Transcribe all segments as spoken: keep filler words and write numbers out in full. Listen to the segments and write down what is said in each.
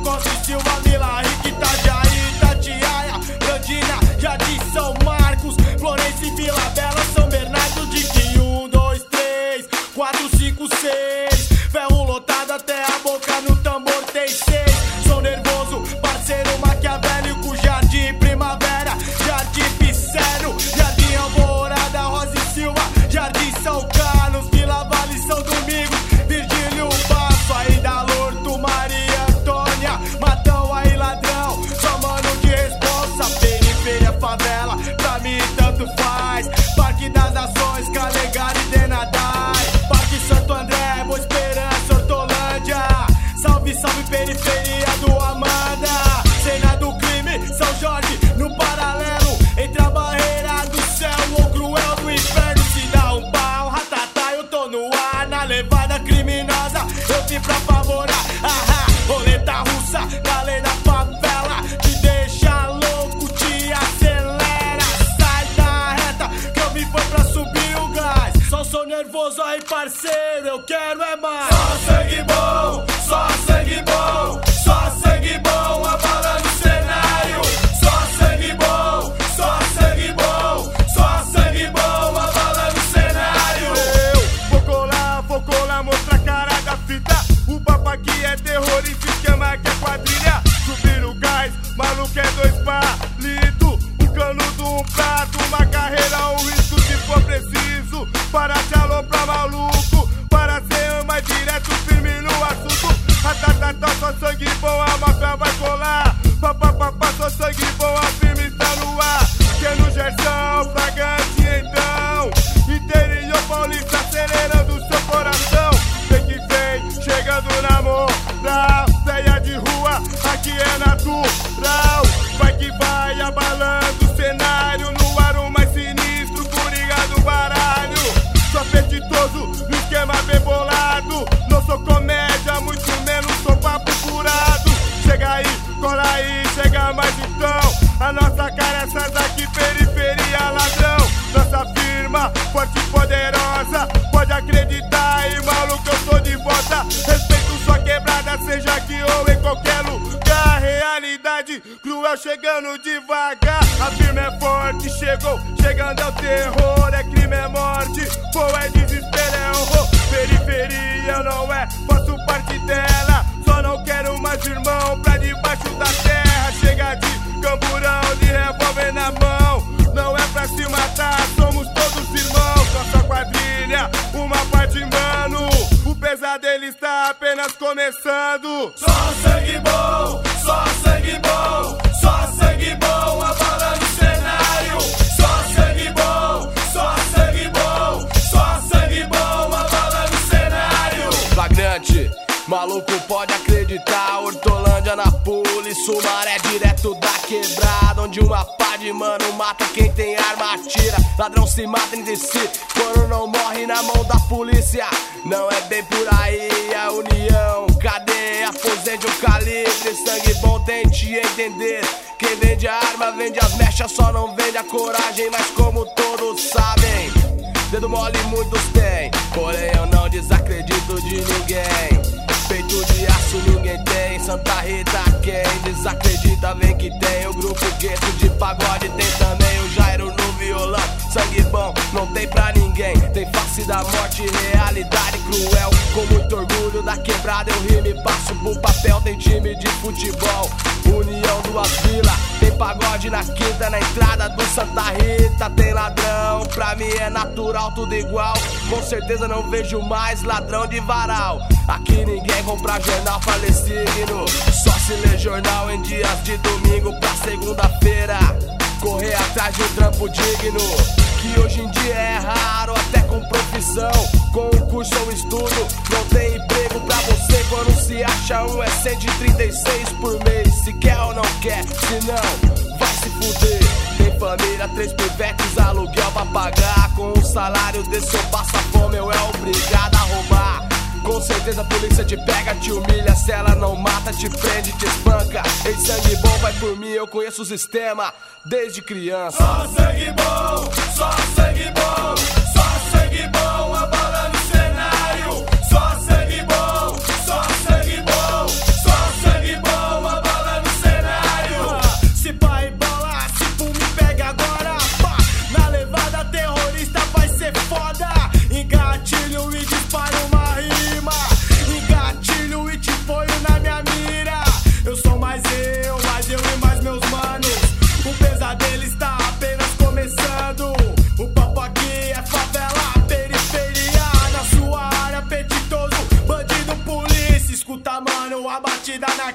Costa e Silva, Vila Rica, Itajaí, Itatiaia, Grandina, Jardim São Marcos, Florença e Vila Bela, São Bernardo de que um, dois, três, quatro, cinco, seis. Ferro lotado até a boca, no tambor tem seis. Sou nervoso, parceiro maquiavélico, Jardim Primavera, Jardim Picero, Jardim Alvorada, Rosa e Silva, Jardim São Carlos, Vila Vale, São Domingos, Virgílio Passo, ainda Lorto, Maria Antônia, Matão, aí ladrão, só mano de responsa, periferia, favela, pra mim tanto faz. Parque das Nações, Calegari e Denadai, Parque Santo André, Boa Esperança, Hortolândia, salve, salve periferia do Amanda, cena do crime, São Jorge, no paralelo, entre a barreira do céu, o cruel do inferno, se dá um pau, ratatá, eu tô no ar, na levada criminosa, eu vim pra favorar, ahá, roleta russa, galera favela, te deixa louco, te acelera, sai da reta, que eu vim foi pra subir o gás, só sou nervoso aí parceiro, eu quero é mais. Só sangue bom, só sangue bom, só sangue bom, abalando o cenário, só sangue bom, só sangue bom, só sangue bom, abalando o cenário. Eu vou colar, vou colar, mostra a cara da fita. O papo aqui é terrorista, esquema que é quadrilha. Subir o gás, maluco é dois palitos, um canudo, um prato, uma carreira, um risco se for preciso. Para te aloprar maluco, para ser mais direto, firme no assunto. Ratatatá, só sangue bom, a máfia vai colar. Papapá, só sangue bom, a firme está no ar. Que é no Gerson, fragante então. Interior paulista, acelerando o seu coração. Vem que vem, chegando na moral. Véia de rua, aqui é natural. Vai que vai, abalando o cenário. No ar o mais sinistro, coringa do baralho. Sou apetitoso, no esquema bem bolado. Não sou comédia, muito menos sou papo furado. Chega aí, cola aí, chega mais então. A nossa cara é essa daqui, periferia ladrão. Nossa firma, forte e poderosa. Pode acreditar aí, maluco, eu tô de volta. Respeito sua quebrada, seja aqui ou em qualquer lugar. Realidade cruel chegando devagar. A firma é forte, chegou, chegando ao terror. É crime, é morte, pô, é desespero, é horror. Periferia não é, faço parte dela. Só não quero mais irmão pra debaixo da terra. Chega de camburão, de revólver na mão. Não é pra se matar, somos todos irmãos. Nossa quadrilha, uma parte mano. O pesadelo está apenas começando. Só sangue bom, só sangue bom, só sangue bom, abalando o cenário. Só sangue bom, só sangue bom, só sangue bom, abalando o cenário. Flagrante, maluco pode acreditar. Hortolândia na pula e Sumaré direto da quebrada, onde uma pá de mano mata quem tem arma atira. Ladrão se mata entre si quando não morre na mão da polícia. Não é bem por aí a união, cadeia, aposente o calibre. Sangue bom, tente entender. Quem vende a arma vende as mechas, só não vende a coragem. Mas como todos sabem, dedo mole muitos têm, porém eu não desacredito de ninguém. Peito de aço ninguém tem, Santa Rita quem desacredita vem que tem. O grupo gueto de pagode tem também o Jairo no violão. Sangue bom, não tem pra ninguém. Tem face da morte, realidade cruel. Com muito orgulho da quebrada eu rimo e passo pro papel. Tem time de futebol, união duas vilas. Tem pagode na quinta, na entrada do Santa Rita. Tem ladrão, pra mim é natural, tudo igual. Com certeza não vejo mais ladrão de varal. Aqui ninguém compra jornal pra ler signo, só se lê jornal em dias de domingo pra segunda-feira. Correr atrás de um trampo digno, que hoje em dia é raro, até com profissão. Com um curso ou estudo, não tem emprego pra você. Quando se acha um é cento e trinta e seis por mês. Se quer ou não quer, se não, vai se fuder. Tem família, três pivetes, aluguel pra pagar. Com um salário desse eu passo fome, eu é obrigado a roubar. Com certeza a polícia te pega, te humilha. Se ela não mata, te prende, te espanca. Ei, sangue bom, vai por mim, eu conheço o sistema desde criança. Só sangue bom, só sangue bom, só sangue bom, abalando o cenário. Só sangue bom, só sangue bom, só sangue bom,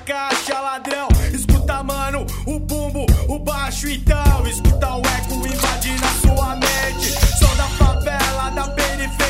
caixa, ladrão. Escuta, mano, o bumbo, o baixo, então. Escuta o eco invadir na sua mente. Som da favela, da periferia.